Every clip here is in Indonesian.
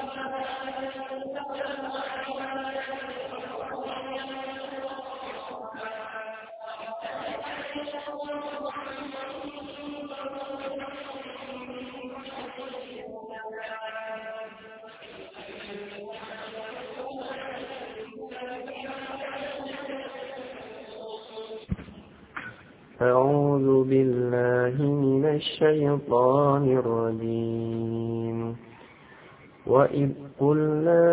أعوذ بالله من الشيطان الرجيم. وإذ قلنا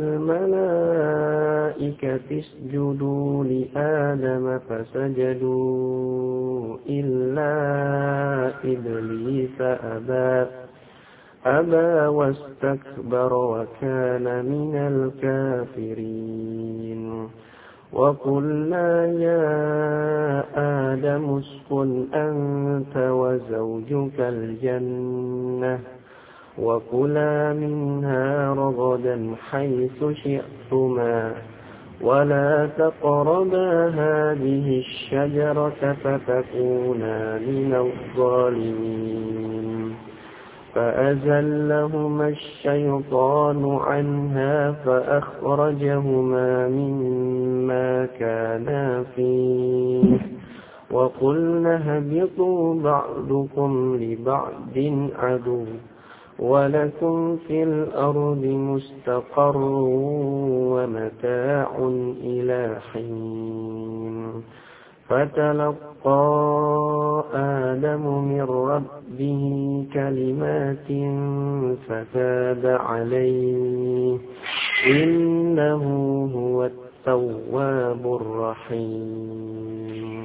للملائكة اسجدوا لآدم فسجدوا إلا إبليس أبى واستكبر وكان من الكافرين. وقلنا يا آدم اسكن أنت وزوجك الجنة وكلا منها رغدا حيث شئتما ولا تقربا هذه الشجرة فتكونا من الظالمين. فأزلهما الشيطان عنها فأخرجهما مما كانا فيه وقلنا اهبطوا بعضكم لبعض عدو ولكم في الأرض مستقر ومتاع إلى حين. فتلقى آدم من ربه كلمات فتاب عليه إنه هو التواب الرحيم.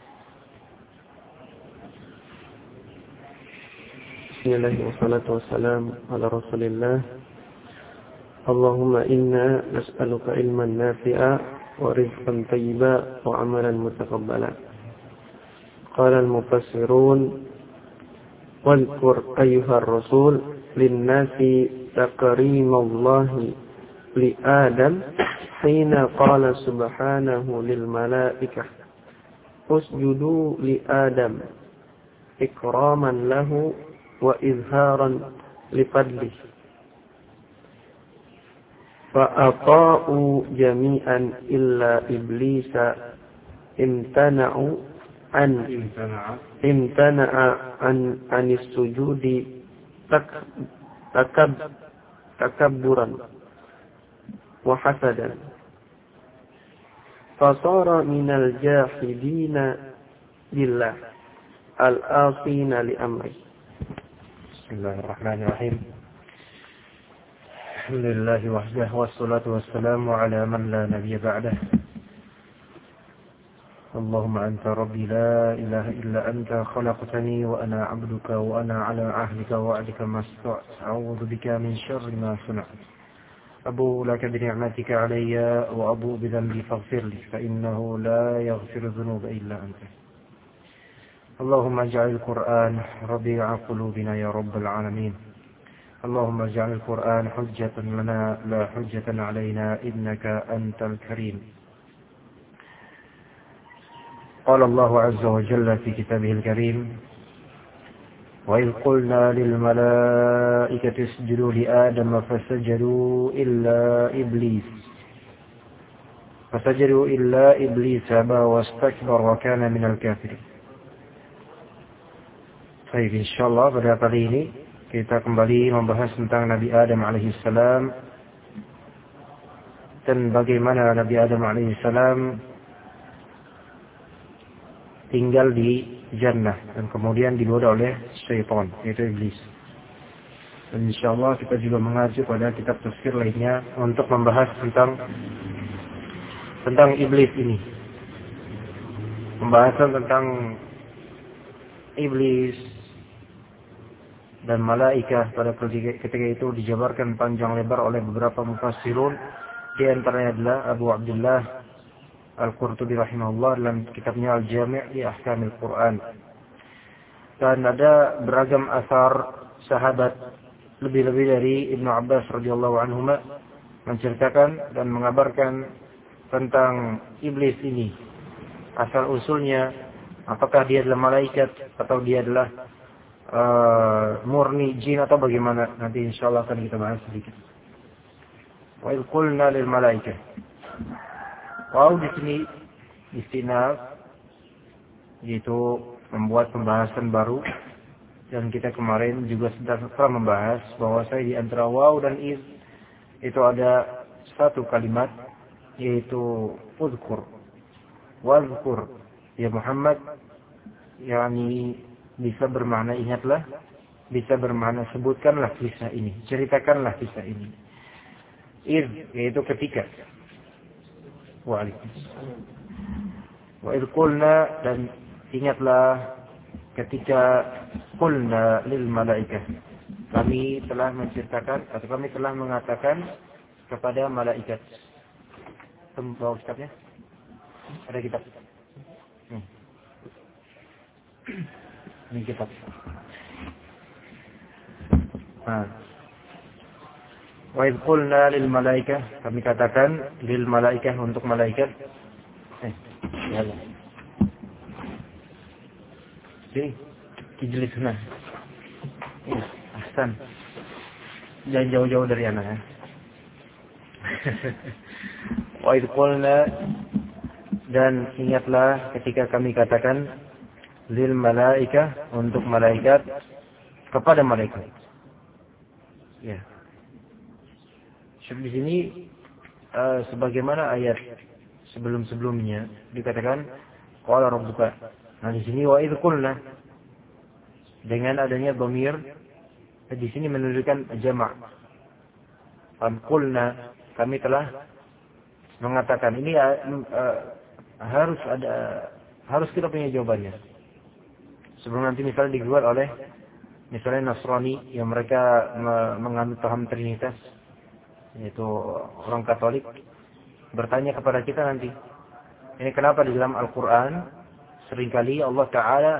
بسم الله والصلاة والسلام على رسول الله. اللهم إنا نسألك علما نافعا ورزقا طيبا وعملا متقبلا. قال المفسرون: واذكر أيها الرسول للناس تكريم الله لآدم حين قال سبحانه للملائكة اسجدوا لآدم إكراما له وإظهارا لفضله فأطاعوا جميعا إلا إبليس امتنع عن السجود تكبرا وحسدا فصار من الجاحدين لله الآصين لأمره. بسم الله الرحمن الرحيم. الحمد لله وحده والصلاة والسلام على من لا نبي بعده. اللهم أنت ربي لا إله إلا أنت خلقتني وأنا عبدك وأنا على عهدك ووعدك ما استطعت أعوذ بك من شر ما صنعت أبوء لك بنعمتك علي وأبوء بذنبي فاغفر لي فإنه لا يغفر الذنوب إلا أنت. اللهم اجعل القرآن ربيع قلوبنا يا رب العالمين. اللهم اجعل القرآن حجة لنا لا حجة علينا إنك أنت الكريم. قال الله عز وجل في كتابه الكريم: وإذ قلنا للملائكة اسجدوا لآدم فسجدوا إلا إبليس أبى واستكبر وكان من الكافرين. Baik, insyaallah pada kali ini kita kembali membahas tentang Nabi Adam alaihissalam dan bagaimana Nabi Adam alaihissalam tinggal di jannah dan kemudian digoda oleh syaitan, yaitu iblis. Dan insyaallah kita juga mengacu pada kitab tafsir lainnya untuk membahas tentang iblis ini. Pembahasan tentang iblis dan malaikat pada ketika itu dijabarkan panjang lebar oleh beberapa mufassirun, di antaranya adalah Abu Abdullah Al-Qurtubi rahimahullah dalam kitabnya Al-Jami' li Ahkamil Quran. Dan ada beragam asar sahabat, lebih-lebih dari Ibnu Abbas radhiyallahu anhuma, menceritakan dan mengabarkan tentang iblis ini, asal usulnya, apakah dia adalah malaikat atau dia adalah murni jin atau bagaimana. Nanti insyaallah akan kita bahas sedikit. Wa idh qulna lil malaikah. Waw di sini istinaf, yaitu membuat pembahasan baru, dan kita kemarin juga telah membahas bahwa di antara waw dan iz itu ada satu kalimat, yaitu uzkur, wazkur ya Muhammad, yakni bisa bermakna ingatlah, bisa bermakna sebutkanlah kisah ini, ceritakanlah kisah ini. Iz yaitu ketika. Waalaikumsalam. Wa idh qulna, dan ingatlah ketika qulna lil malaikah, kami telah menceritakan atau kami telah mengatakan kepada malaikat. Bawa kitabnya? Ada kitab. Ini kitab. Wa idh qulna lil malaikah, kami katakan lil malaikah, untuk malaikat. Ya. Sini, ijlis sana. Ahsan. Jangan jauh-jauh dari anak ya. Wa idh qulna, dan ingatlah ketika kami katakan lil malaikah, untuk malaikat, kepada malaikat. Ya. Di sini sebagaimana ayat sebelum-sebelumnya dikatakan qala rabbuka. Nah di sini wa idh qulna, dengan adanya dhamir di sini menunjukkan jamak. Qulna, kami telah mengatakan. Ini harus kita punya jawabannya. Sebelum nanti misalnya dibuat oleh misalnya Nasrani yang mereka menganut paham Trinitas, yaitu orang Katolik, bertanya kepada kita nanti, ini kenapa di dalam Al-Quran seringkali Allah Ta'ala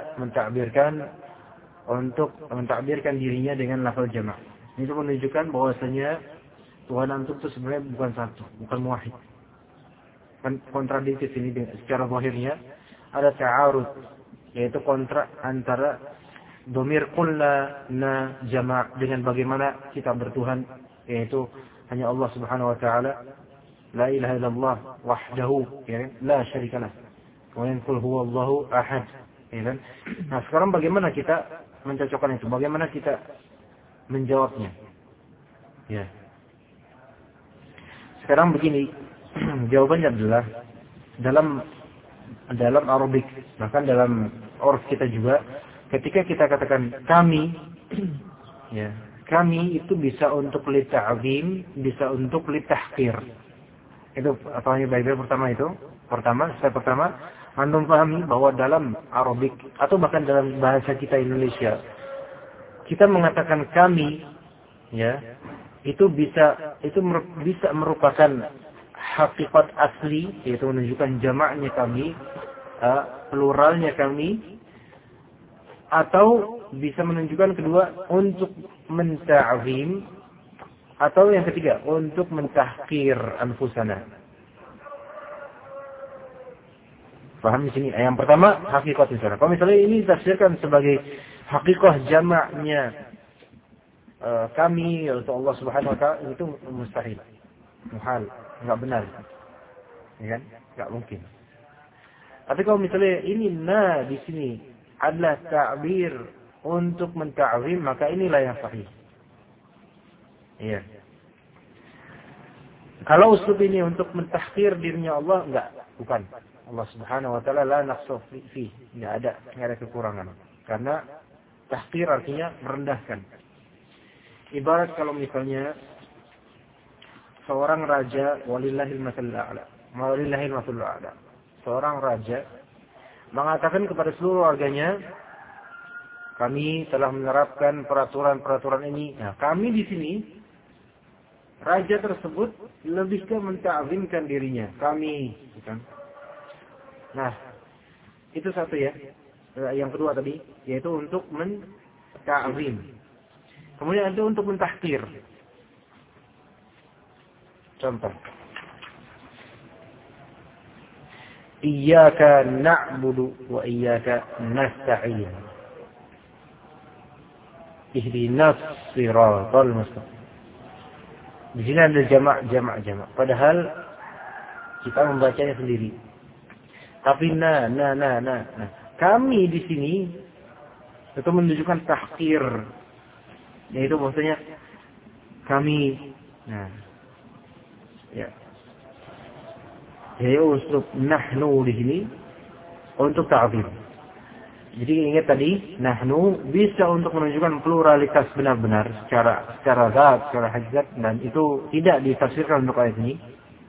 mentakbirkan dirinya dengan lafaz jamak. Ini menunjukkan bahwasanya Tuhan antum itu sebenarnya bukan satu, bukan muwahhid. Kontradiktif ini secara zahirnya ada ta'arud, yaitu kontrak antara dhamir qulna na jamak dengan bagaimana kita bertuhan, yaitu hanya Allah Subhanahu wa taala, la ilaha illallah wahdahu, ya, la syarikalah. Kemudian qul huwallahu ahad, ya. Nah, sekarang bagaimana kita mencocokkan itu? Bagaimana kita menjawabnya? Ya. Sekarang begini, jawabannya adalah dalam Arabik, bahkan dalam urf kita juga, ketika kita katakan kami, ya, kami itu bisa untuk lita'zim, bisa untuk litahqir. Itu apa yang baik-baik step pertama, antum pahami bahwa dalam Arabik atau bahkan dalam bahasa kita Indonesia, kita mengatakan kami, ya, itu bisa merupakan hakikat asli, yaitu menunjukkan jamaknya kami, pluralnya kami, atau bisa menunjukkan kedua untuk menta'zim, atau yang ketiga untuk mentahqir anfusana. Paham di sini? Yang pertama hakikat misalnya. Kalau misalnya ini ditafsirkan sebagai hakikat jamaknya kami yaitu Allah Subhanahu wa taala, itu mustahil, muhal, enggak benar. Ya kan? Enggak mungkin. Tapi kalau misalnya ini di sini adalah ta'bir untuk menta'zim, maka inilah yang sahih. Iya. Kalau uslub ini untuk mentahqir dirinya Allah, bukan. Allah Subhanahu wa taala la naqsu fi, enggak ada kekurangan. Karena tahqir artinya merendahkan. Ibarat kalau misalnya seorang raja, walillahil matsalul a'la. Seorang raja mengatakan kepada seluruh warganya, kami telah menerapkan peraturan-peraturan ini. Nah, kami di sini, raja tersebut lebih ke menta'zimkan dirinya. Kami, bukan? Nah, itu satu ya. Yang kedua tadi, yaitu untuk menta'zim. Kemudian ada untuk mentahqir. Contoh. Iyyaka na'budu wa iyyaka nasta'in. Ihdinas siratal mustaqim. Di sini ada jamak. Padahal kita membacanya sendiri. Tapi nah. Kami di sini itu menunjukkan tahqir. Yaitu maksudnya kami. Nah. Ya. Jadi uslub nahnu di sini untuk ta'zim. Jadi ingat tadi, nahnu bisa untuk menunjukkan pluralitas benar-benar secara zat, secara hakikat, dan itu tidak ditafsirkan untuk ayat ini.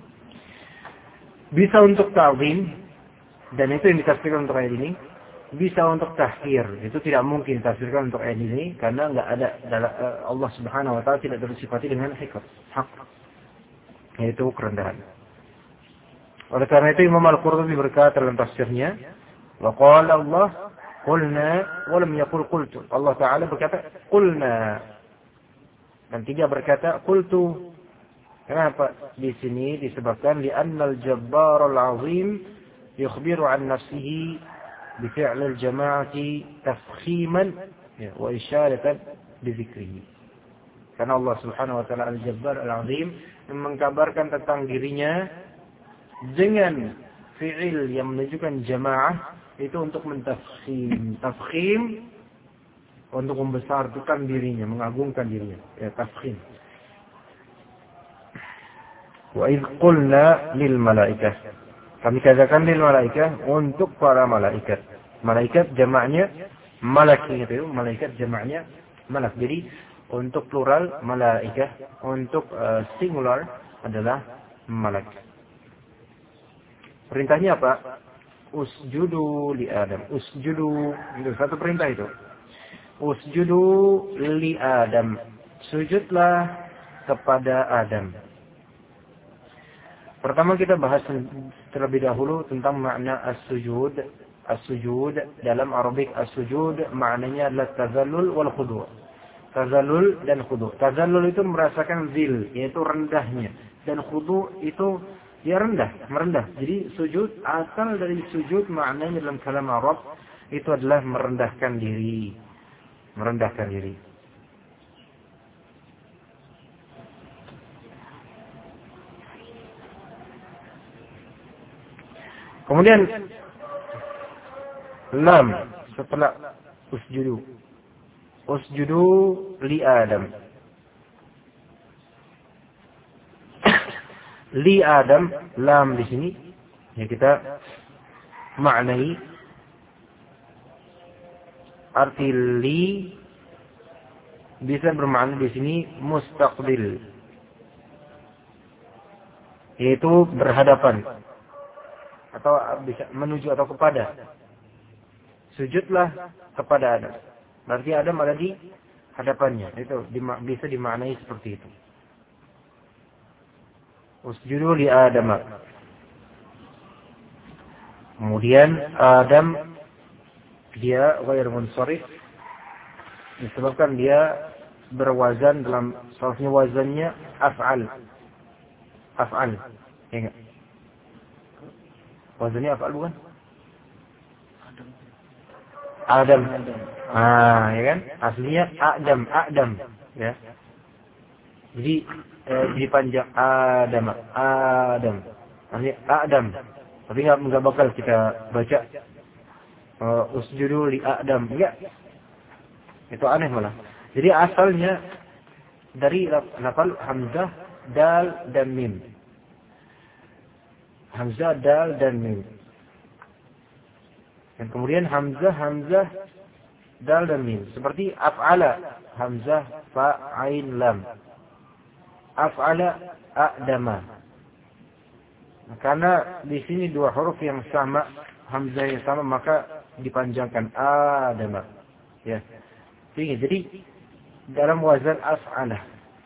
Bisa untuk ta'zim, dan itu yang ditafsirkan untuk ayat ini. Bisa untuk tahqir, itu tidak mungkin ditafsirkan untuk ayat ini karena enggak ada Allah Subhanahu wa taala tidak bersifati dengan hak, yaitu kerendahan. Oleh karena itu Imam Al-Qurtubi berkata dalam tafsirnya, wa qala Allah qulna wa lam yaqul qultu. Allah taala berkata qulna dan tidak berkata qultu. Kenapa? Di sini disebutkan li'annal jabbarul azim yukhbiru an nafsihi bi fi'lil jama'ati tafkhiman wa isyaratan bi dzikrihi. Karena Allah Subhanahu wa taala Al-Jabbar Al-Azim mengkabarkan tentang dirinya dengan fi'il yang menunjukkan jamaah itu untuk tafkhim untuk membesarkan dirinya, mengagungkan dirinya, ya tafkhim. Wa idh qulna lil malaikah, kami katakan lil malaikah untuk para malaikat. Malaikat jamaknya malak, itu malaikat jamaknya malak. Jadi untuk plural malaikah, untuk singular adalah malak. Perintahnya apa? Usjudu li Adam. Usjudu, itu satu perintah itu. Usjudu li Adam. Sujudlah kepada Adam. Pertama kita bahas terlebih dahulu tentang makna as-sujud. As-sujud dalam Arabik as-sujud maknanya adalah tazallul wal khudu'. Tazallul dan khudu'. Tazallul itu merasakan zil, yaitu rendahnya, dan khudu' itu ya merendah. Jadi sujud, asal dari sujud maknanya dalam kalam Arab itu adalah merendahkan diri. Kemudian lam setelah usjudu li Adam. Li Adam, lam di sini ya kita maknai arti li bisa bermakna di sini mustaqbil, yaitu berhadapan atau bisa menuju atau kepada. Sujudlah kepada Adam. Berarti Adam ada di hadapannya. Itu bisa dimaknai seperti itu. Usjudu li Adam. Kemudian Adam dia ghair munsharif disebabkan dia berwazan dalam salahnya wazannya af'al. Ya enggak? Wazannya af'al bukan? Adam. Ya kan? Aslinya Adam, ya. Jadi dipanjang Adam. Artinya Adam. Tapi enggak bakal kita baca usjudu li Adam. Enggak. Itu aneh malah. Jadi asalnya dari lafal hamzah, dal dan mim. Hamzah, dal dan mim. Dan kemudian hamzah, dal dan mim. Seperti af'ala, hamzah, fa, ain, lam. Af'ala a'dama. Karena di sini dua huruf yang sama, hamzah yang sama, maka dipanjangkan a'dama. Ya. Jadi dalam wazan af'ala.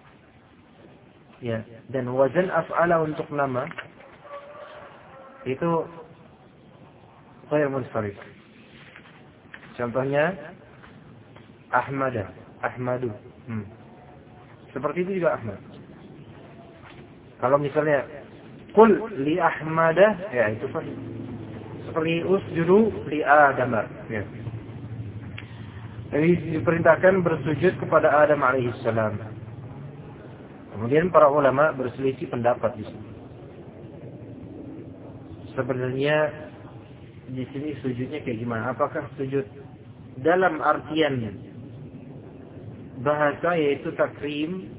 Ya, dan wazan af'ala untuk nama itu ghair munsharif. Contohnya Ahmadu. Seperti itu juga Ahmad. Kalau misalnya qul li Ahmada, ya itu seperti usjudu li Adam, ya. Jadi diperintahkan bersujud kepada Adam alaihissalam. Kemudian para ulama berselisih pendapat di sini. Sebenarnya di sini sujudnya kayak gimana? Apakah sujud dalam artian bahasa yaitu takrim,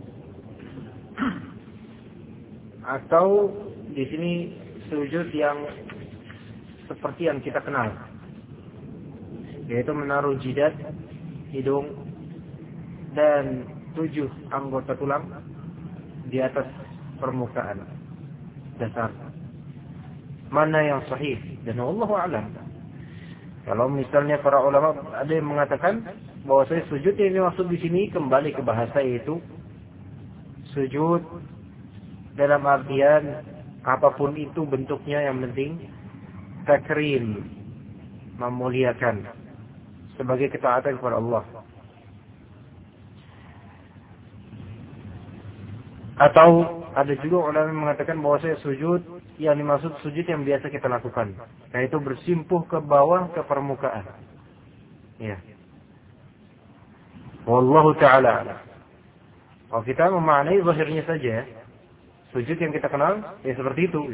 atau di sini sujud yang seperti yang kita kenal, yaitu menaruh jidat, hidung, dan 7 anggota tulang di atas permukaan dasar. Mana yang sahih? Dan wallahu a'lam. Kalau misalnya para ulama ada yang mengatakan bahwa sujud yang dimaksud di sini kembali ke bahasa, yaitu sujud dalam artian apapun itu bentuknya, yang penting takrim, memuliakan sebagai ketaatan kepada Allah. Atau ada juga ulama yang mengatakan bahwa sujud yang dimaksud sujud yang biasa kita lakukan, yaitu bersimpuh ke bawah ke permukaan. Ya. Wallahu ta'ala. Kalau kita memaknai zahirnya saja, sujud yang kita kenal ya seperti itu.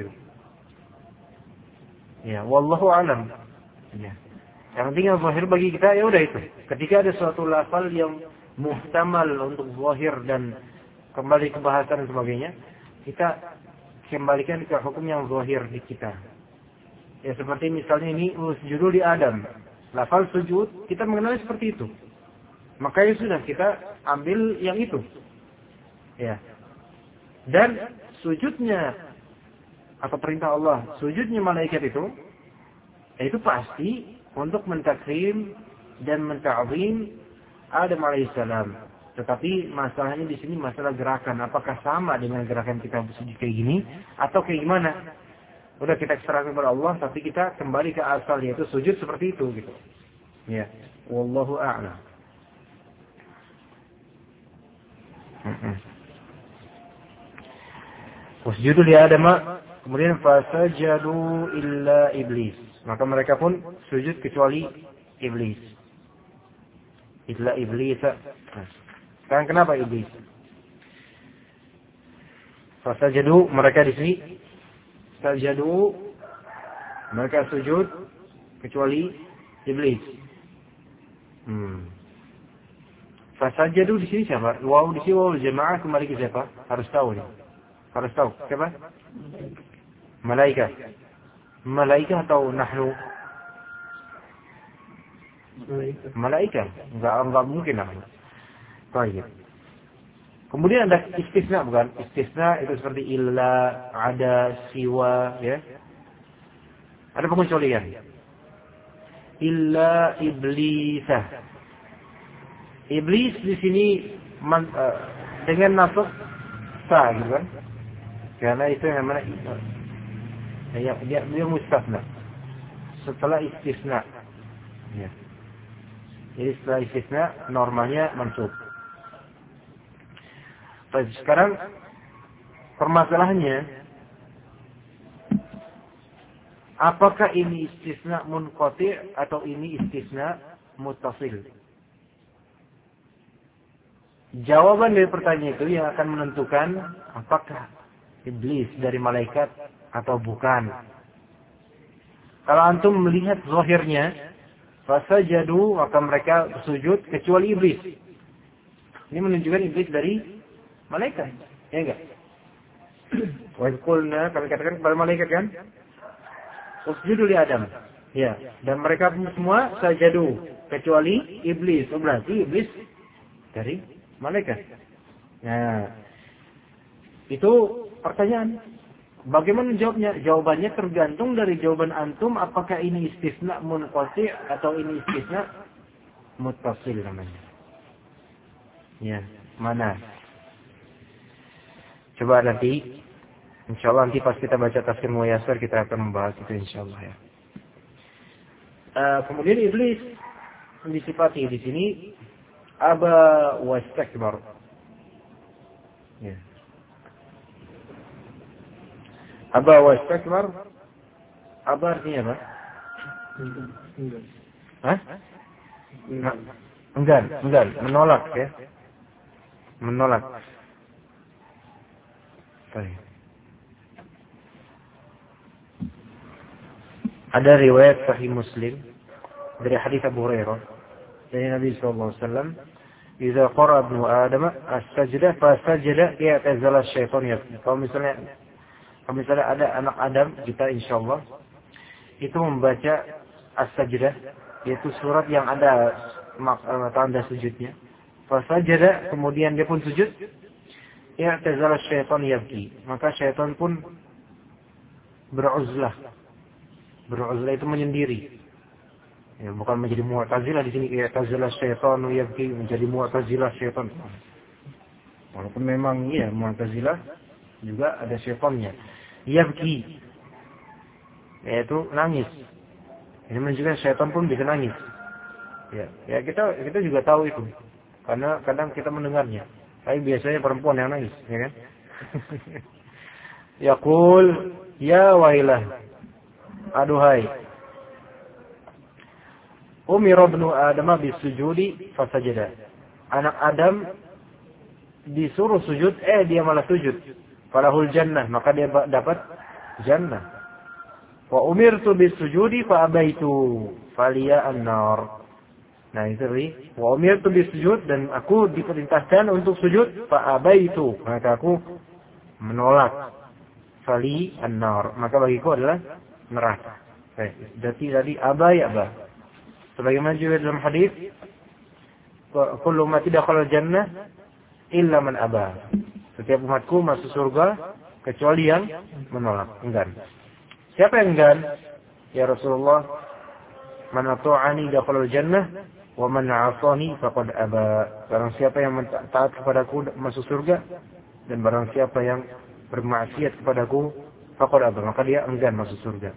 Ya, wallahu a'lam. Ya. Yang penting yang zahir bagi kita ya udah itu. Ketika ada suatu lafal yang muhtamal untuk zahir dan kembali ke bahasa dan sebagainya, kita kembalikan ke hukum yang zahir di kita. Ya seperti misalnya ini usjudu li Adam. Lafal sujud kita mengenalnya seperti itu. Maka ya sudah kita ambil yang itu. Ya. Dan sujudnya atau perintah Allah, sujudnya malaikat itu pasti untuk mentakrim dan menta'zim Adam alaihissalam. Tetapi masalahnya di sini masalah gerakan. Apakah sama dengan gerakan kita sujud kayak gini atau kayak gimana? Udah kita serahkan kepada Allah, tapi kita kembali ke asal, yaitu sujud seperti itu gitu. Ya, wallahu a'lam. Wasjudu li Adam, kemudian fasajadu illa iblis. Maka mereka pun sujud kecuali iblis. Illa iblis. Sekarang kenapa iblis? Fasajadu, mereka di sini sajadu, mereka sujud kecuali iblis. Fasajadu di sini siapa? Waw di sini waw jamaah kembali ke siapa? Harus tahu nih. Harus tahu siapa? Malaikat. Malaikat atau nahnu? Malaikat. Enggak mungkin namanya. Baik. Kemudian ada istisna, bukan? Istisna itu seperti illa, ada, siwa, ya. Ada pengecualian. Illa iblisah. Iblis di sini dengan nasab sa, gitu kan? Karena itu yang mana dia mustasna. Setelah istisna. Ya. Jadi setelah istisna normalnya mansub. Baik, sekarang permasalahannya, apakah ini istisna munqati' atau ini istisna muttasil? Jawaban dari pertanyaan itu yang akan menentukan apakah iblis dari malaikat atau bukan. Kalau antum melihat zahirnya, fasajadu, maka mereka sujud kecuali iblis. Ini menunjukkan iblis dari malaikat, ya enggak? Wa qulna, kami katakan kepada malaikat kan? Usjudu li Adam. Ya, dan mereka semua sajadu kecuali iblis. Berarti iblis dari malaikat. Nah, itu pertanyaan. Bagaimana jawabnya? Jawabannya tergantung dari jawaban antum, apakah ini istisna munqati' atau ini istisna muttasil namanya. Ya, mana? Coba nanti, insyaallah nanti pas kita baca tafsir Muyassar kita akan membahas itu insyaallah ya. Kemudian iblis disifati di sini aba wastakbar. Ya. Aba wastakbar. Aba artinya apa? Hah? Enggan, menolak ya. Menolak. Baik. Ada riwayat Sahih Muslim dari hadis Abu Hurairah dari Nabi sallallahu alaihi wasallam, "Idza qara ibnu Adam as-sajdah fasajada i'tazala asy-syaitan yabki." Kalau misalnya ada anak Adam, kita insyaallah itu membaca as-sajdah, yaitu surat yang ada tanda sujudnya. Fasajada, kemudian dia pun sujud, i'tazala asy-syaitan yabki. Maka syaitan pun beruzlah. Beruzlah itu menyendiri. Ya, bukan menjadi Mu'tazilah di sini, i'tazala asy-syaitan yabki, menjadi Mu'tazilah syaitan. Walaupun memang iya Mu'tazilah juga ada syaitannya. Yabki, yaitu nangis. Ini menunjukkan syaitan pun bisa nangis. Ya kita juga tahu itu. Karena kadang kita mendengarnya. Tapi biasanya perempuan yang nangis, ya kan? Yaqul ya wailah. Aduhai. Umira ibnu Adam bisujudi fasajada. Anak Adam disuruh sujud, dia malah sujud. Falahul jannah, maka dia dapat jannah. Wa umirtu bisujudi fa abaitu faliya an-nar. Nah itu tadi. Wa umirtu bisujud, dan aku diperintahkan untuk sujud, fa abaitu, maka aku menolak. Fali an-nar, maka bagiku adalah neraka. Baik, tadi abai. Sebagaimana juga dalam hadis, kullu ummati dakhala jannah illa man aba. Setiap umatku masuk surga kecuali yang menolak, enggan. Siapa yang enggan? Ya Rasulullah, man ata'ani dakhala jannah wa man 'asani faqad aba. Barang siapa yang taat kepadaku masuk surga, dan barang siapa yang bermaksiat kepadaku faqad aba, maka dia enggan masuk surga.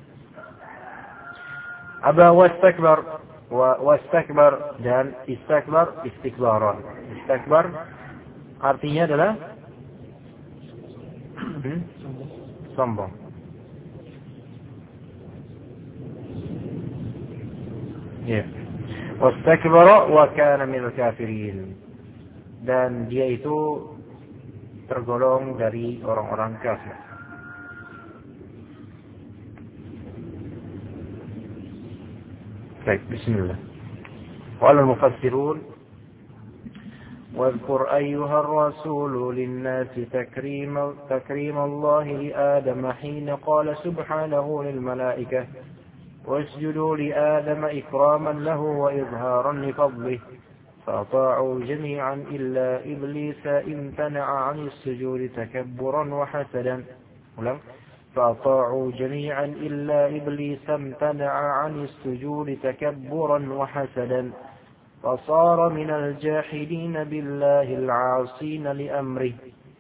Aba wastakbar dan istakbar istikbaran. Istakbar artinya adalah sombong. Ya. Wastakbara wa kana minal kafirin. Dan dia itu tergolong dari orang-orang kafir. Baik, bismillah. Wal mufassirun واذكر أيها الرسول للناس تكريم الله لآدم حين قال سبحانه للملائكة واسجدوا لآدم إكراما له وإظهارا لفضله فأطاعوا جميعا إلا إبليس امتنع عن السجود تكبرا وحسدا. فأطاعوا جميعا إلا إبليس امتنع عن السجود تكبرا وحسدا فصار من الجاحدين بالله العاصين لأمره.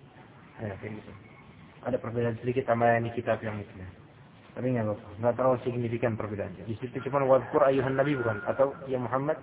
Ada perbedaan sedikit sama yang di kitab yang itu. Tapi nggak terlalu signifikan perbedaannya. Di situ cuma wadkur ayuhan nabi, bukan? Atau ya Muhammad?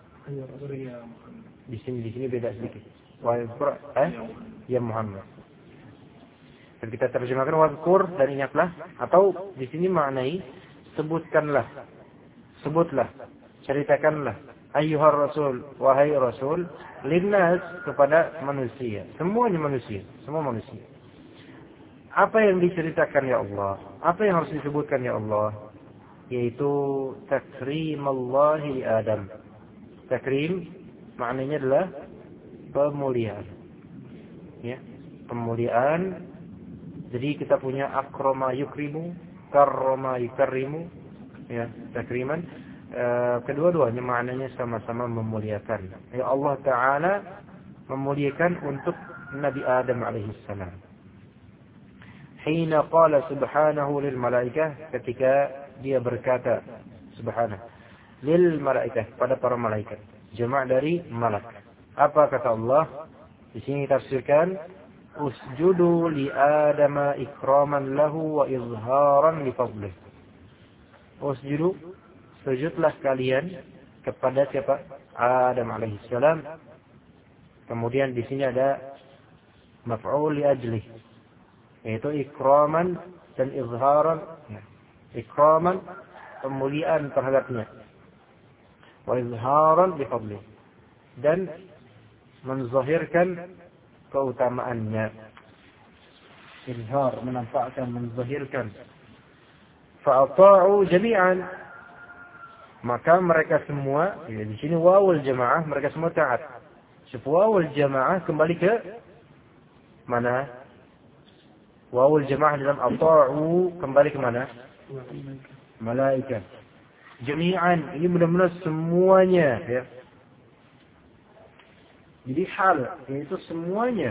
Di sini beda sedikit. Wadkur ya Muhammad. Dan kita terjemahkan wadkur dan ingatlah, atau di sini maknai sebutkanlah, sebutlah, ceritakanlah. Ayyuhar Rasul, wahai Rasul, linnas, kepada manusia, semuanya manusia, semua manusia. Apa yang diceritakan ya Allah? Apa yang harus disebutkan ya Allah? Yaitu takrimallahi Adam. Takrim maknanya adalah pemuliaan. Ya, pemuliaan. Jadi kita punya akrama yukrimu, karrama yukarrimu, ya, takriman. Kedua-duanya maknanya sama-sama memuliakan. Ya Allah Ta'ala memuliakan untuk Nabi Adam alaihissalam. Hina qala subhanahu lil malaikah, ketika dia berkata subhanahu lil malaikah, pada para malaikat, jama' dari malak. Apa kata Allah? Di sini tafsirkan usjudu li Adama ikraman lahu wa izharan li fadlih. Usjudu, sujudlah kalian kepada siapa? Adam alaihissalam. Kemudian di sini ada maf'ul li ajlih, yaitu ikraman dan izharan. Ikraman, pemuliaan terhadapnya, wa izharan li fadlih, dan menzahirkan keutamaannya. izhar, menampakkan, menzahirkan. Fa'ata'u jami'an, maka mereka semua, ya, di sini wawul jamaah, mereka semua taat. Wawul jamaah kembali ke mana? Wawul jamaah dalam ata'u kembali ke mana? Malaikat. Jami'an, ini benar-benar semuanya, ya. Jadi hal, yaitu semuanya.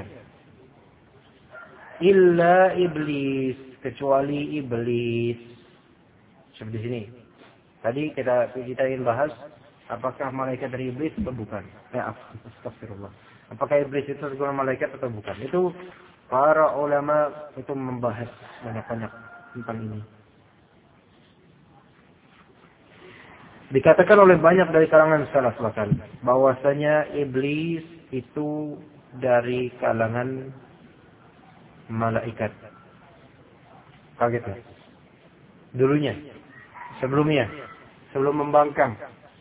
Illa iblis, kecuali iblis. Seperti sini. Tadi kita ingin bahas apakah malaikat dari iblis atau bukan. Astagfirullah. Apakah iblis itu segala malaikat atau bukan. Itu para ulama itu membahas banyak-banyak tentang ini. Dikatakan oleh banyak dari kalangan salaf bahwasanya iblis itu dari kalangan malaikat. Kaget ya? Dulunya, sebelum membangkang.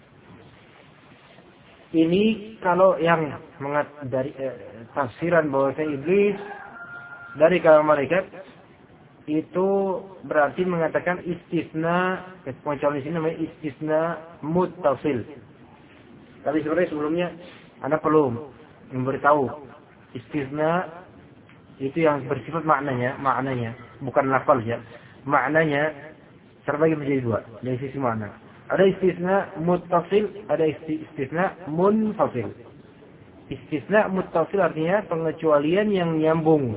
Ini kalau yang dari tafsiran bahwasanya iblis dari kalangan malaikat itu berarti mengatakan istisna, kecuali di sini namanya istisna muttasil. Tapi sebenarnya sebelumnya Anda perlu memberitahu istisna itu yang bersifat maknanya bukan lafal ya. Maknanya terbagi menjadi dua dari sisi makna. Ada istisna muttasil, ada istisna munfasil. Istisna muttasil artinya pengecualian yang nyambung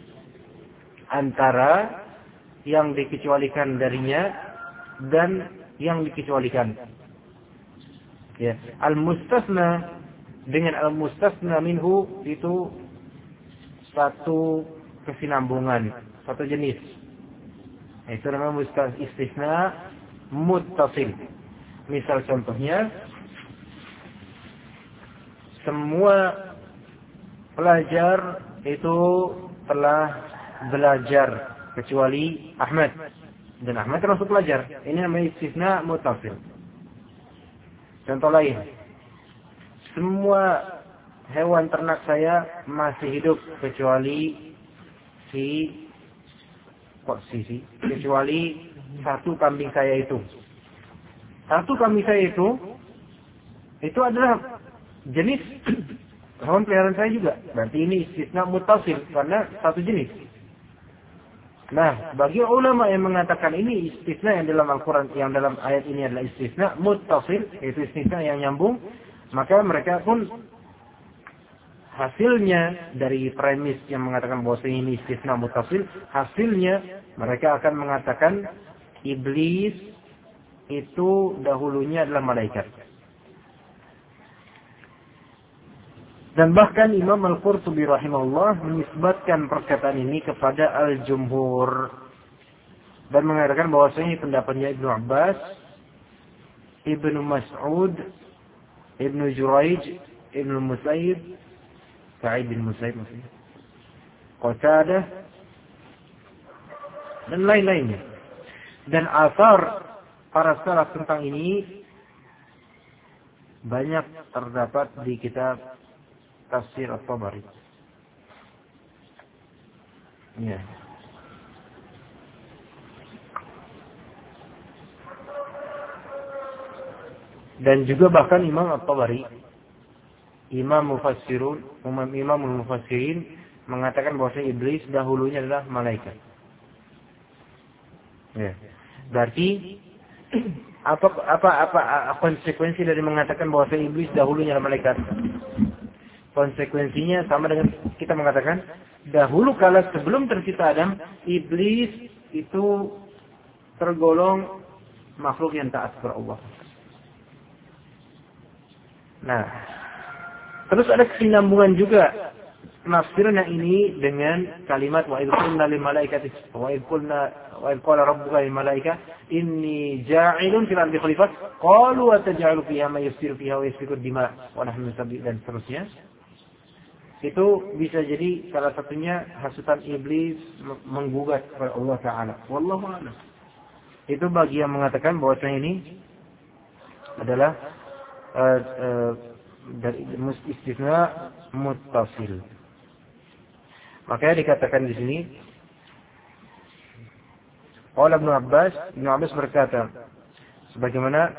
antara yang dikecualikan darinya dan yang dikecualikan. Ya, al-mustasna dengan al-mustasna minhu itu satu kesinambungan, satu jenis. Itu namanya istisna muttasil. Misal contohnya, semua pelajar itu telah belajar kecuali Ahmad, dan Ahmad termasuk pelajar. Ini namanya istisna muttasil. Contoh lain, semua hewan ternak saya masih hidup kecuali kecuali satu kambing saya itu. Satu kambing saya itu adalah jenis hewan peliharaan saya juga. Berarti ini istisna muttasil karena satu jenis. Nah, bagi ulama yang mengatakan ini istisna yang dalam Al-Quran, yang dalam ayat ini adalah istisna muttasil, yaitu istisna yang nyambung, maka mereka pun hasilnya dari premis yang mengatakan bahwa ini istisna muttasil, hasilnya mereka akan mengatakan iblis itu dahulunya adalah malaikat. Dan bahkan Imam Al-Qurtubi rahimahullah menisbatkan perkataan ini kepada Al-Jumhur dan mengatakan bahwasanya pendapatnya Ibnu Abbas, Ibnu Mas'ud, Ibnu Juraij, Ibnu Musayyib, Sa'id bin Musayyib maksudnya, Qatadah dan lain-lainnya. Dan asar para salaf tentang ini banyak terdapat di kitab Tafsir At-Tabari. Ya. Dan juga bahkan Imam At-Tabari, Imam Mufassirin mengatakan bahwa iblis dahulunya adalah malaikat. Ya. Berarti apa konsekuensi dari mengatakan bahwa iblis dahulunya adalah malaikat? Konsekuensinya sama dengan kita mengatakan dahulu kala sebelum tercipta Adam, iblis itu tergolong makhluk yang taat kepada Allah. Nah, terus ada kesinambungan juga penafsiran yang ini dengan kalimat wa idh qulna lil malaikati wa idh qala rabbuka lil malaikati inni ja'ilun fil ardi khalifah qalu ataj'alu fiha man yufsidu fiha wa yasfiku ad-dima wa nahnu nusabbihu dan seterusnya. Itu bisa jadi salah satunya hasutan iblis menggugat kepada Allah Ta'ala. Wallahu a'lam. Itu bagi yang mengatakan bahwasanya ini adalah dari istisna muttasil. Makanya dikatakan di sini Qala Ibnu Abbas berkata, sebagaimana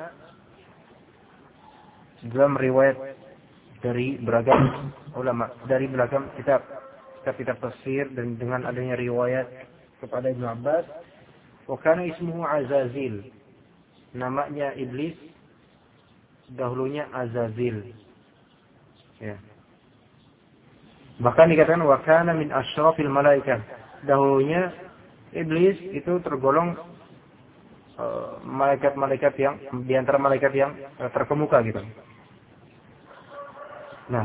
dalam riwayat dari beragam ulama, dari beragam kitab tafsir, dan dengan adanya riwayat kepada Ibnu Abbas, wa kana ismuhu Azazil. Namanya iblis dahulunya Azazil. Ya. Bahkan dikatakan wa kana min asyrafil malaikah. Dahulunya iblis itu tergolong malaikat-malaikat yang di antara malaikat yang terkemuka gitu. Nah,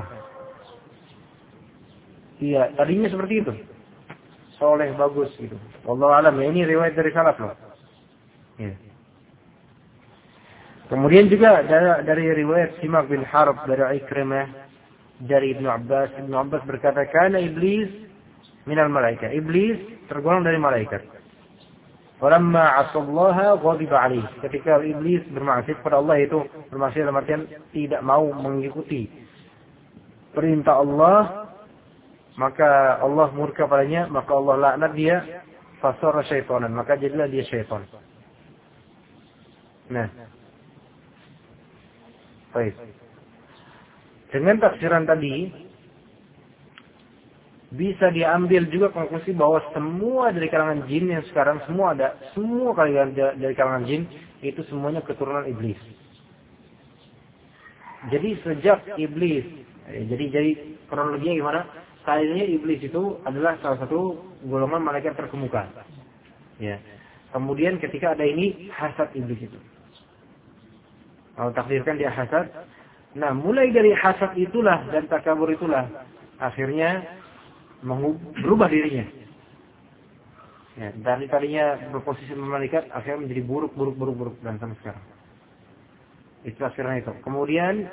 iya, tadinya seperti itu. Soleh, bagus gitu. Wallahu alam, ya, ini riwayat dari salaf loh. Ya. Kemudian juga dari riwayat Simak bin Harb dari Ikrimah dari Ibnu Abbas berkata, "Kana iblis minal malaika." Iblis tergolong dari malaikat. Walamma 'asallaha ghadiba 'alaihi. Ketika iblis bermaksiat kepada Allah, itu bermaksiat dalam artian tidak mau mengikuti perintah Allah, maka Allah murka padanya, maka Allah laknat dia, fasara syaitanan, maka jadilah dia syaitan. Nah, baik. Dengan tafsiran tadi bisa diambil juga konklusi bahwa semua dari kalangan jin yang sekarang semua dari kalangan jin itu semuanya keturunan iblis. Jadi sejak iblis, jadi kronologinya gimana? Kayaknya iblis itu adalah salah satu golongan malaikat terkemuka. Ya. Kemudian ketika ada ini hasad iblis itu. Kalau takdirkan dia hasad. Nah, mulai dari hasad itulah dan takabur itulah akhirnya berubah dirinya. Ya, dari tadinya berposisi malaikat akhirnya menjadi buruk dan sampai sekarang. Itu akhirnya itu. Kemudian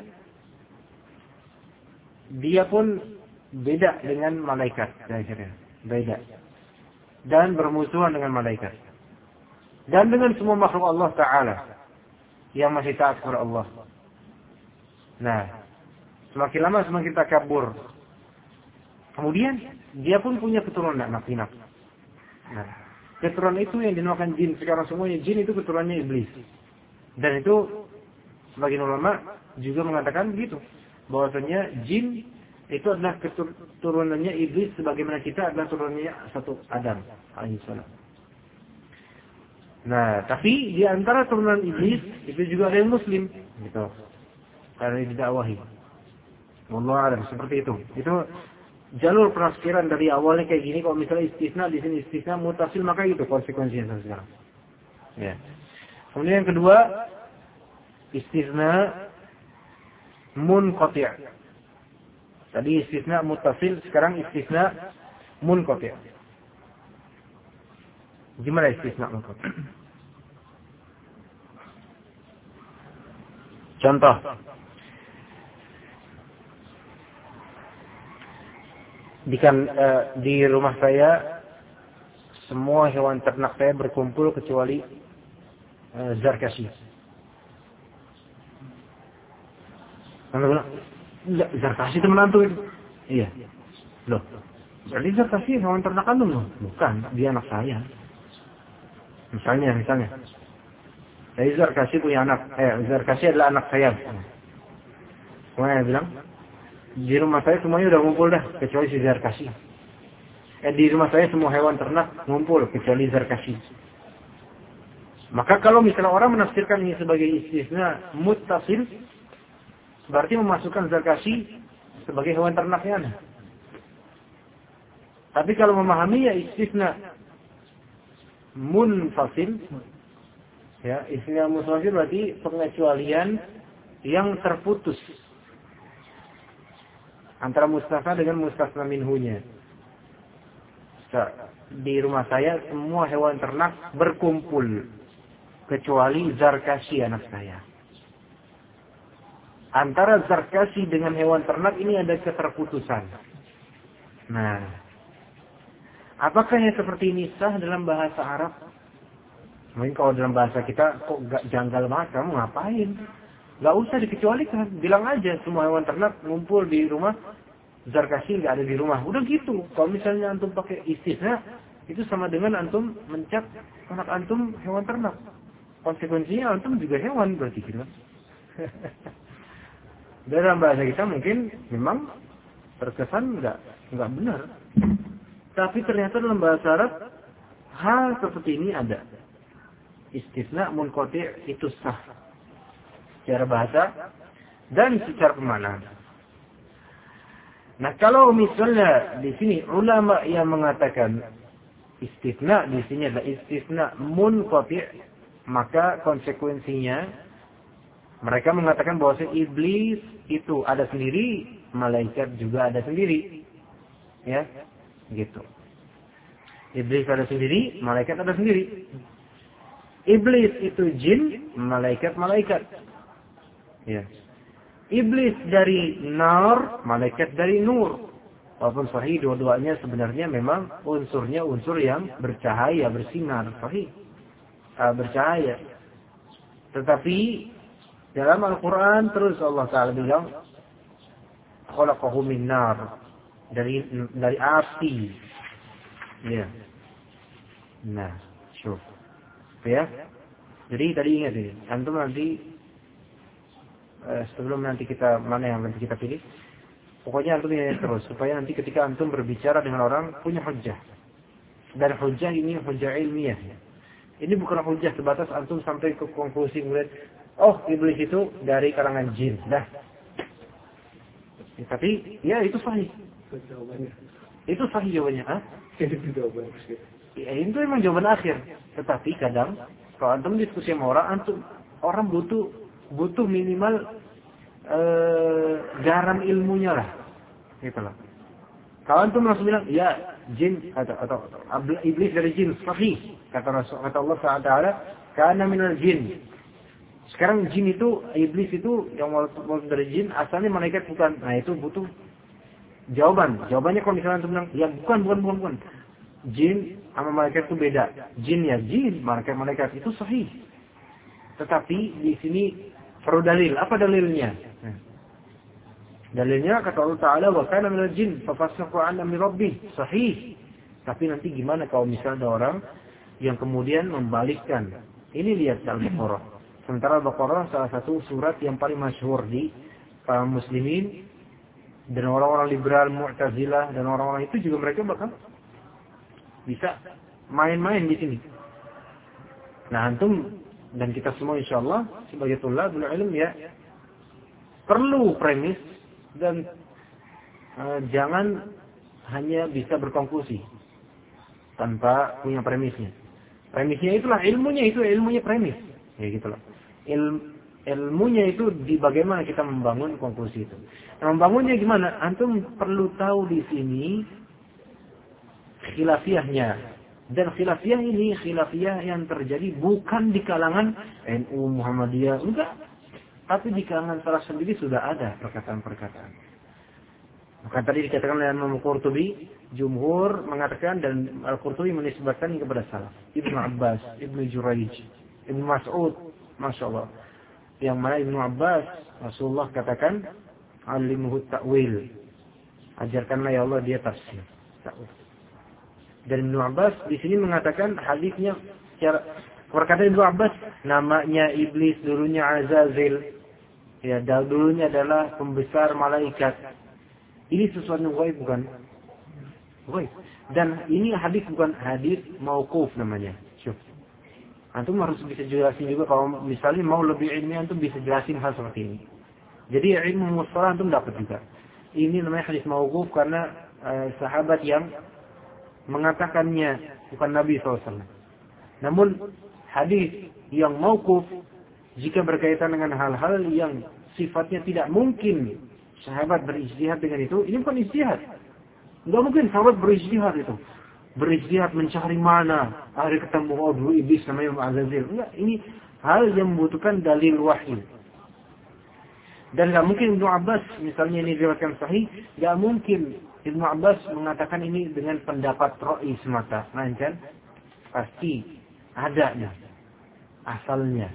dia pun beda dengan malaikat akhirnya. Beda. Dan bermusuhan dengan malaikat. Dan dengan semua makhluk Allah Ta'ala yang masih taat kepada Allah. Nah, semakin lama semakin takabur. Kemudian dia pun punya keturunan anak pinak. Nah, keturunan itu yang dinamakan jin. Sekarang semuanya jin itu keturunannya iblis. Dan itu sebagian ulama juga mengatakan begitu, bahwasanya jin itu adalah keturunannya iblis, sebagaimana kita adalah turunannya satu Adam alaihissalam. Nah, tapi di antara turunan iblis itu juga ada yang muslim, gitu. Karena didakwahi. Wallahu a'lam, seperti itu. Itu jalur penafsiran dari awalnya kayak gini. Kalau misalnya istisna di sini istisna mutasil, maka itu konsekuensinya sekarang. Ya. Kemudian yang kedua, istisna munqati'. Tadi istisna mutasil, sekarang istisna munqati'. Gimana istisna munqati'? Contoh. Di rumah saya semua hewan ternak saya berkumpul kecuali zarkasi. Anda bilang, zarkasi itu menantu itu. Iya. Loh, berarti zarkasi hewan ternak kandung loh? Bukan, dia anak saya. Misalnya. Jadi zarkasi punya anak. Zarkasi adalah anak saya. Kemudian bilang, di rumah saya semuanya udah ngumpul dah, kecuali si zarkasi. Di rumah saya semua hewan ternak ngumpul, kecuali zarkasi. Maka kalau misalnya orang menafsirkan ini sebagai istisna muttasil, berarti memasukkan zarkasi sebagai hewan ternaknya. Tapi kalau memahami ya istisna munfasil, ya istisna munfasil berarti pengecualian yang terputus antara mustasna dengan mustasna minhunya. Di rumah saya semua hewan ternak berkumpul kecuali zarkasi anak saya. Antara zarkasi dengan hewan ternak ini ada keterputusan. Nah, apakah yang seperti ini sah dalam bahasa Arab? Mungkin kalau dalam bahasa kita kok gak janggal banget, kamu ngapain? Gak usah dikecualikan, bilang aja semua hewan ternak ngumpul di rumah, zarkasi gak ada di rumah. Udah gitu. Kalau misalnya antum pakai istisna, itu sama dengan antum mencap anak antum hewan ternak. Konsekuensinya antum juga hewan berarti gitu. Dalam bahasa kita mungkin memang terkesan enggak benar. Tapi ternyata dalam bahasa Arab hal seperti ini ada. Istisna munqati' itu sah secara bahasa dan secara pemaknaan. Nah, kalau misalnya di sini ulama yang mengatakan istisna di sini adalah istisna munqati', maka konsekuensinya mereka mengatakan bahwa iblis itu ada sendiri, malaikat juga ada sendiri. Ya, gitu. Iblis ada sendiri, malaikat ada sendiri. Iblis itu jin, malaikat. Ya. Iblis dari nar, malaikat dari nur. Walaupun sahih dua-duanya sebenarnya memang unsurnya unsur yang bercahaya, bersinar, sahih. Bercahaya. Tetapi dalam Al-Quran terus Allah Ta'ala bilang khalaqahu min nar, dari api. Ya. Nah, syuf. Ya. Jadi tadi ingat ini, antum nanti sebelum nanti kita mana yang nanti kita pilih, pokoknya antum ingat terus supaya nanti ketika antum berbicara dengan orang punya hujjah. Dan hujjah ini hujjah ilmiah. Ini bukan hujjah sebatas antum sampai ke konklusi melihat oh, iblis itu dari kalangan jin. Dah. Ya, tapi ya itu sahih. Itu sahih jawabannya. Ya, itu memang jawaban akhir. Tetapi kadang kalau antum diskusi sama orang butuh minimal garam ilmunya lah. Gitu lah. Kalau antum langsung bilang ya jin atau iblis dari jin, sahih. Kata Allah Taala, "Kana minal jin." Sekarang jin itu, iblis itu yang walaupun dari jin, asalnya malaikat bukan. Nah itu butuh jawaban. Jawabannya kalau misalnya antum bilang, ya bukan. Jin sama malaikat itu beda. Jin ya jin, malaikat itu sahih. Tetapi di sini perlu dalil. Apa dalilnya? Dalilnya kata Allah Ta'ala, wa kana minal jin, fafasaqu an amri rabbih. Sahih. Tapi nanti gimana kalau misalnya ada orang yang kemudian membalikkan. Ini lihat Al-Baqarah. Sementara Al-Baqarah salah satu surat yang paling masyhur di kaum muslimin, dan orang-orang liberal, Mu'tazilah, dan orang-orang itu juga mereka bakal bisa main-main di sini. Nah, antum dan kita semua insyaallah sebagai thalabul ilm ya perlu premis dan jangan hanya bisa berkonklusi tanpa punya premisnya. Premisnya itulah ilmunya, itu ilmunya premis. Ya gitulah. Ilmunya itu di bagaimana kita membangun konklusi itu. Nah, membangunnya gimana? Antum perlu tahu di sini khilafiyahnya. Dan khilafiyah ini khilafiyah yang terjadi bukan di kalangan NU Muhammadiyah, enggak. Tapi di kalangan salaf sendiri sudah ada perkataan-perkataan. Maka tadi dikatakan oleh Imam Qurtubi, jumhur mengatakan dan Al-Qurtubi menisbatkan kepada salaf. Ibnu Abbas, Ibnu Juraij, Ibnu Mas'ud, Masya Allah. Yang mana Ibnu Abbas, Rasulullah katakan, alimuhu ta'wil. Ajarkanlah ya Allah dia tafsir. Ta'wil. Dan Ibnu Abbas di sini mengatakan hadisnya secara perkataan Ibnu Abbas, namanya iblis dulunya Azazil. Ya, dulunya adalah pembesar malaikat. Ini sesuatu yang gaib bukan? Gaib. Dan ini hadis bukan hadis mauquf namanya. Syuf. Antum harus bisa jelasin juga kalau misalnya mau lebih ilmiah antum bisa jelasin hal seperti ini. Jadi ilmu mustalah antum dapat juga. Ini namanya hadis mauquf karena sahabat yang mengatakannya bukan Nabi SAW. Namun hadis yang mauquf jika berkaitan dengan hal-hal yang sifatnya tidak mungkin sahabat berijtihad dengan itu, ini bukan ijtihad. Enggak mungkin sahabat berijtihad itu. Berijtihad mencari mana, akhirnya ketemu dulu iblis namanya Azazil. Enggak, ini hal yang membutuhkan dalil wahyu. Dan enggak mungkin Ibnu Abbas, misalnya ini diriwayatkan sahih, enggak mungkin Ibnu Abbas mengatakan ini dengan pendapat ra'i semata. Melainkan pasti adanya asalnya.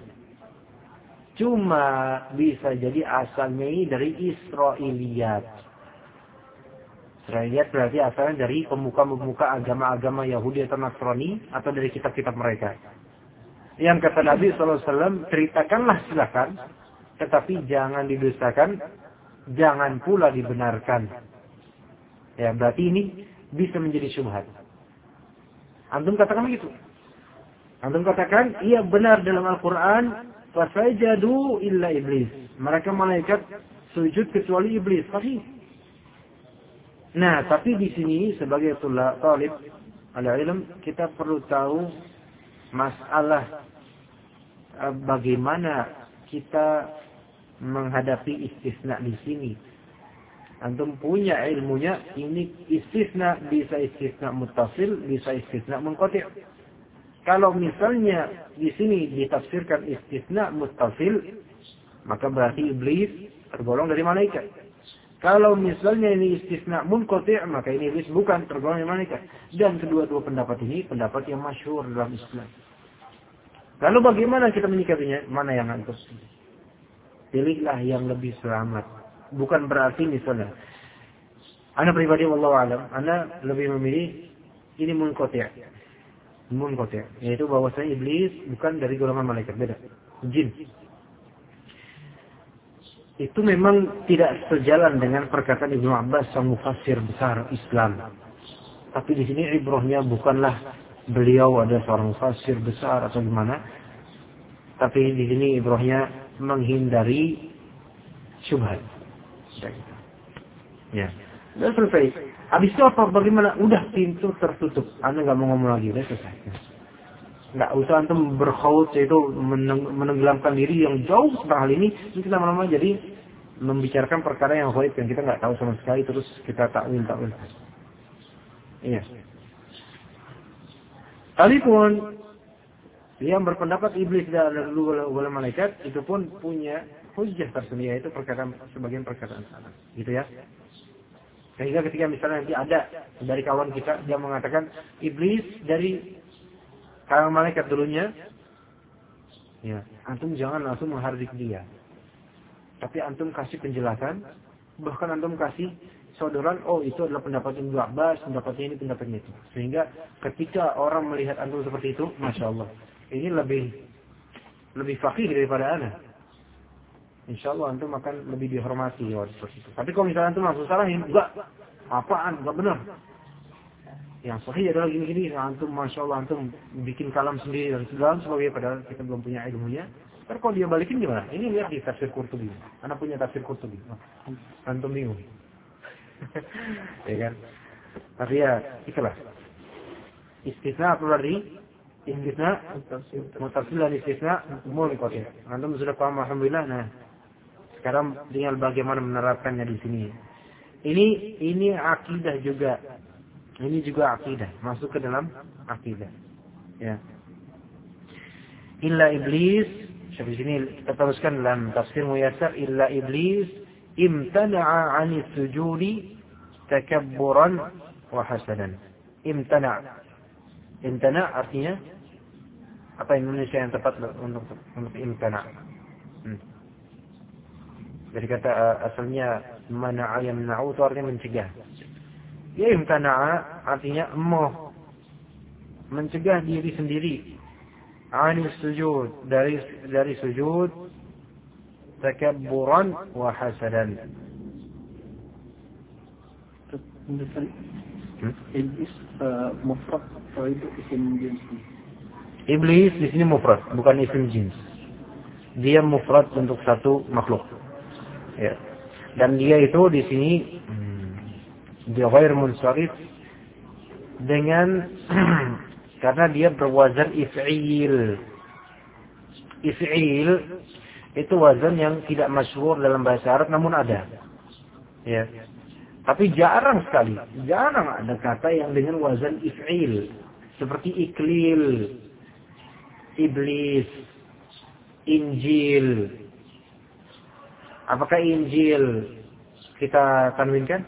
Cuma bisa jadi asalnya ini dari Israiliyat. Israiliyat berarti asalnya dari pemuka-pemuka agama-agama Yahudi atau Nasrani atau dari kitab-kitab mereka. Yang kata Nabi SAW, ceritakanlah silakan, tetapi jangan didustakan, jangan pula dibenarkan. Ya, berarti ini bisa menjadi syubhat. Antum katakan begitu. Antum katakan, iya benar dalam Al-Quran, fasajadu illa iblis. Mereka malaikat sujud kecuali iblis. Sahih. Nah, tapi di sini sebagai talib al-ilm kita perlu tahu masalah bagaimana kita menghadapi istisna di sini. Antum punya ilmunya, ini istisna bisa istisna muttasil, bisa istisna munqati'. Kalau misalnya di sini ditafsirkan istisna muttasil, maka berarti iblis tergolong dari malaikat. Kalau misalnya ini istisna munqati', maka ini iblis bukan tergolong dari malaikat. Dan kedua-dua pendapat ini pendapat yang masyhur dalam Islam. Lalu bagaimana kita menyikapinya? Mana yang antum? Pilihlah yang lebih selamat. Bukan berarti misalnya, ana pribadi wallahu alam, ana lebih memilih ini munqati'. Munqati', yaitu bahwasanya iblis bukan dari golongan malaikat, beda. Jin. Itu memang tidak sejalan dengan perkataan Ibnu Abbas sang mufassir besar Islam. Tapi di sini ibrahnya bukanlah beliau ada seorang mufassir besar atau gimana. Tapi di sini ibrahnya menghindari syubhat. Ya. Sudah selesai. Habis itu apa? Bagaimana? Udah pintu tertutup. Anda nggak mau ngomong lagi. Udah selesai. Nggak usah antum berkhaut, yaitu menenggelamkan diri yang jauh tentang hal ini. Ini kita lama-lama jadi membicarakan perkara yang ghaib yang kita nggak tahu sama sekali, terus kita takwil. Iya. Sekalipun yang berpendapat iblis tidak ada dulu oleh malaikat, itu pun punya hujjah tersendiri, yaitu sebagian perkataan salah. Gitu ya. Sehingga ketika misalnya nanti ada dari kawan kita yang mengatakan iblis dari kalangan malaikat dulunya, ya, antum jangan langsung menghardik dia. Tapi antum kasih penjelasan, bahkan antum kasih sodoran, oh itu adalah pendapat Ibnu Abbas, pendapatnya ini, pendapatnya itu. Sehingga ketika orang melihat antum seperti itu, masya Allah, ini lebih faqih daripada ana. Insya Allah antum akan lebih dihormati seperti itu. Tapi kalau misalnya antum langsung salahin, enggak, apaan, enggak benar. Yang sahih adalah gini-gini, antum masya Allah antum bikin kalam sendiri dan segala sebagainya, padahal kita belum punya ilmunya. Tapi kalau dia balikin gimana? Ini lihat di tafsir Qurtubi. Anak punya tafsir Qurtubi. Antum bingung. Ya kan? Tapi ya, itulah. Istisna apa berarti? Istisna mutasil dan istisna munqati'. Antum sudah paham alhamdulillah. Nah, sekarang tinggal bagaimana menerapkannya di sini. Ini akidah juga. Ini juga akidah, masuk ke dalam akidah. Ya. Illa iblis, di sini kita teruskan dalam tafsir Muyassar, illa iblis imtana'a 'ani sujudi takabburan wa hasadan. Imtana'. Imtana' artinya apa Indonesia yang tepat untuk imtana'? Dari kata asalnya mana'a yamna'u itu artinya mencegah. Ya imtana'a artinya mencegah diri sendiri. Anis sujud dari sujud, takabburan wa hasadan. Iblis mufrad atau itu isim jins? Iblis di sini mufrad, bukan isim jins. Dia mufrad untuk satu makhluk. Ya. Dan dia itu di sini dia ghair munsharif dengan karena dia berwazan if'il. If'il itu wazan yang tidak masyhur dalam bahasa Arab namun ada. Ya. Tapi jarang sekali, jarang ada kata yang dengan wazan if'il seperti iklil, iblis, injil. Apakah Injil kita tanwinkan?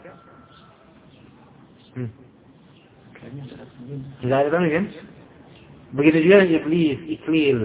Tidak ada tanwin kan? Begitu juga iblis, iklil,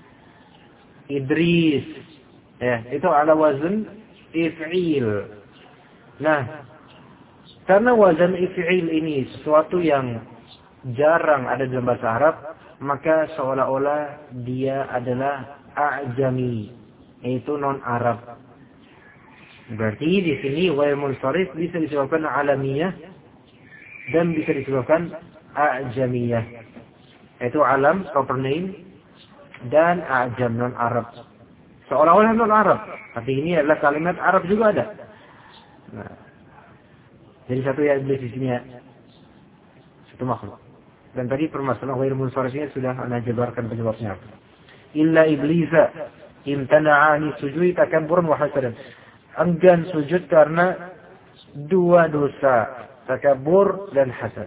idris. Ya, itu ala wazn if'il. Nah, Karena wazan fi'il ini sesuatu yang jarang ada dalam bahasa Arab, maka seolah-olah dia adalah a'jami, yaitu non-Arab. Berarti di sini ghair munsharif bisa disebabkan alamiyah dan bisa disebabkan a'jamiyah, yaitu alam proper name dan a'jam non-Arab. Seolah-olah non-Arab, tapi ini adalah kalimat Arab juga ada. Nah, jadi satu ya iblis di sini ya, satu makhluk. Dan tadi permasalahan ghair munsharifnya sudah ana jabarkan penyebabnya. Illa iblisa imtana'a an sujudi takabburan wa hasadan. Enggan sujud karena dua dosa, takabbur dan hasad.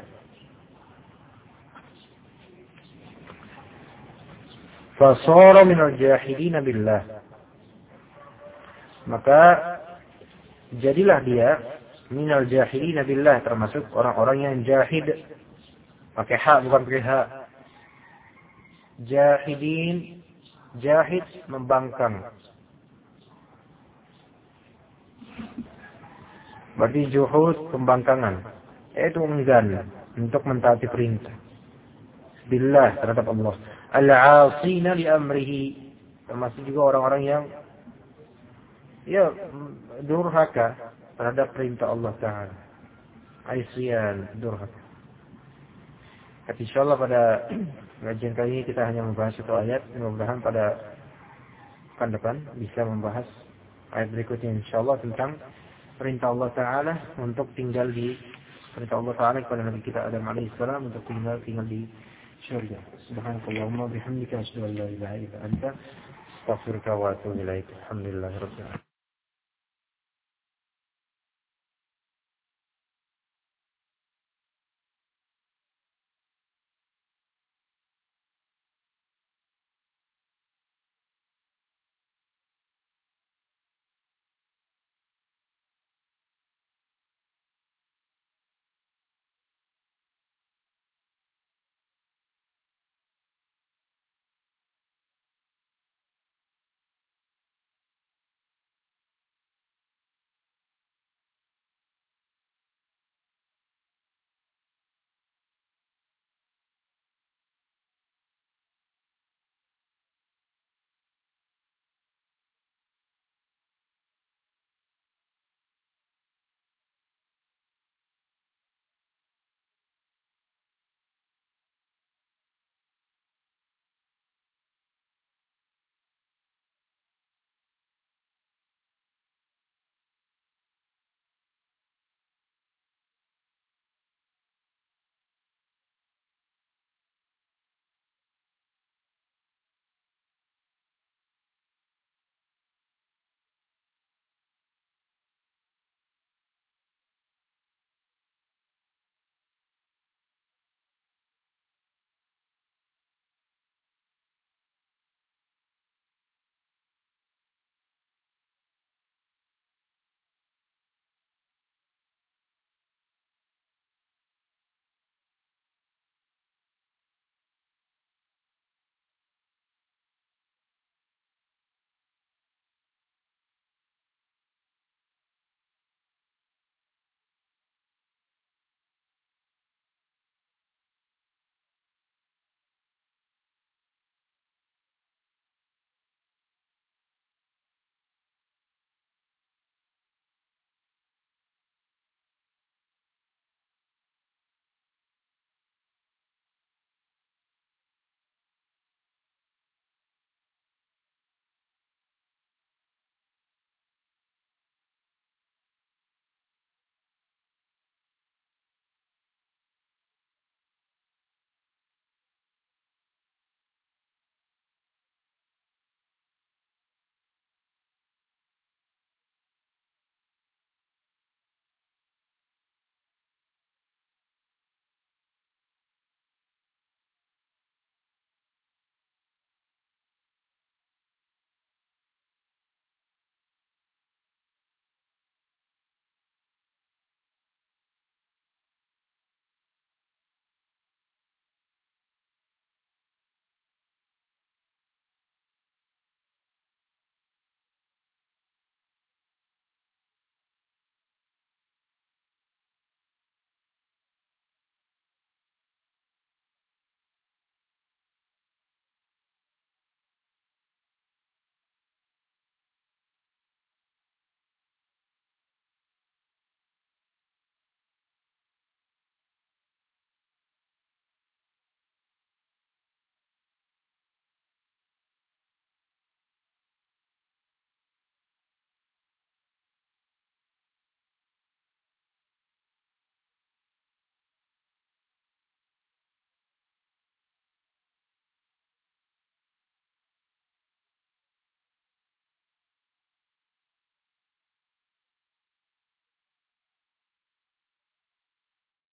Fasara minal jahilina billah. Maka jadilah dia minal jahilina billah, termasuk orang-orang yang jahid. Pakai ha bukan pakai ha. Jahidin, jahid membangkang. Berarti juhud pembangkangan, yaitu enggan untuk mentaati perintah billah terhadap Allah. Al-'asina li amrihi, termasuk juga orang-orang yang ya durhaka terhadap perintah Allah Ta'ala. Aisyan, durhaka. Tapi insyaallah pada kajian kali ini kita hanya membahas satu ayat. Mudah-mudahan pada pekan depan bisa membahas ayat berikutnya insyaallah tentang perintah Allah Ta'ala untuk tinggal di perintah Allah Ta'ala kepada Nabi kita Adam alaihissalam untuk tinggal di syurga. Subhanakallahumma bihamdika asyhadu an la ilaha illa anta astaghfiruka wa atubu ilaik. Alhamdulillahirabbil alamin.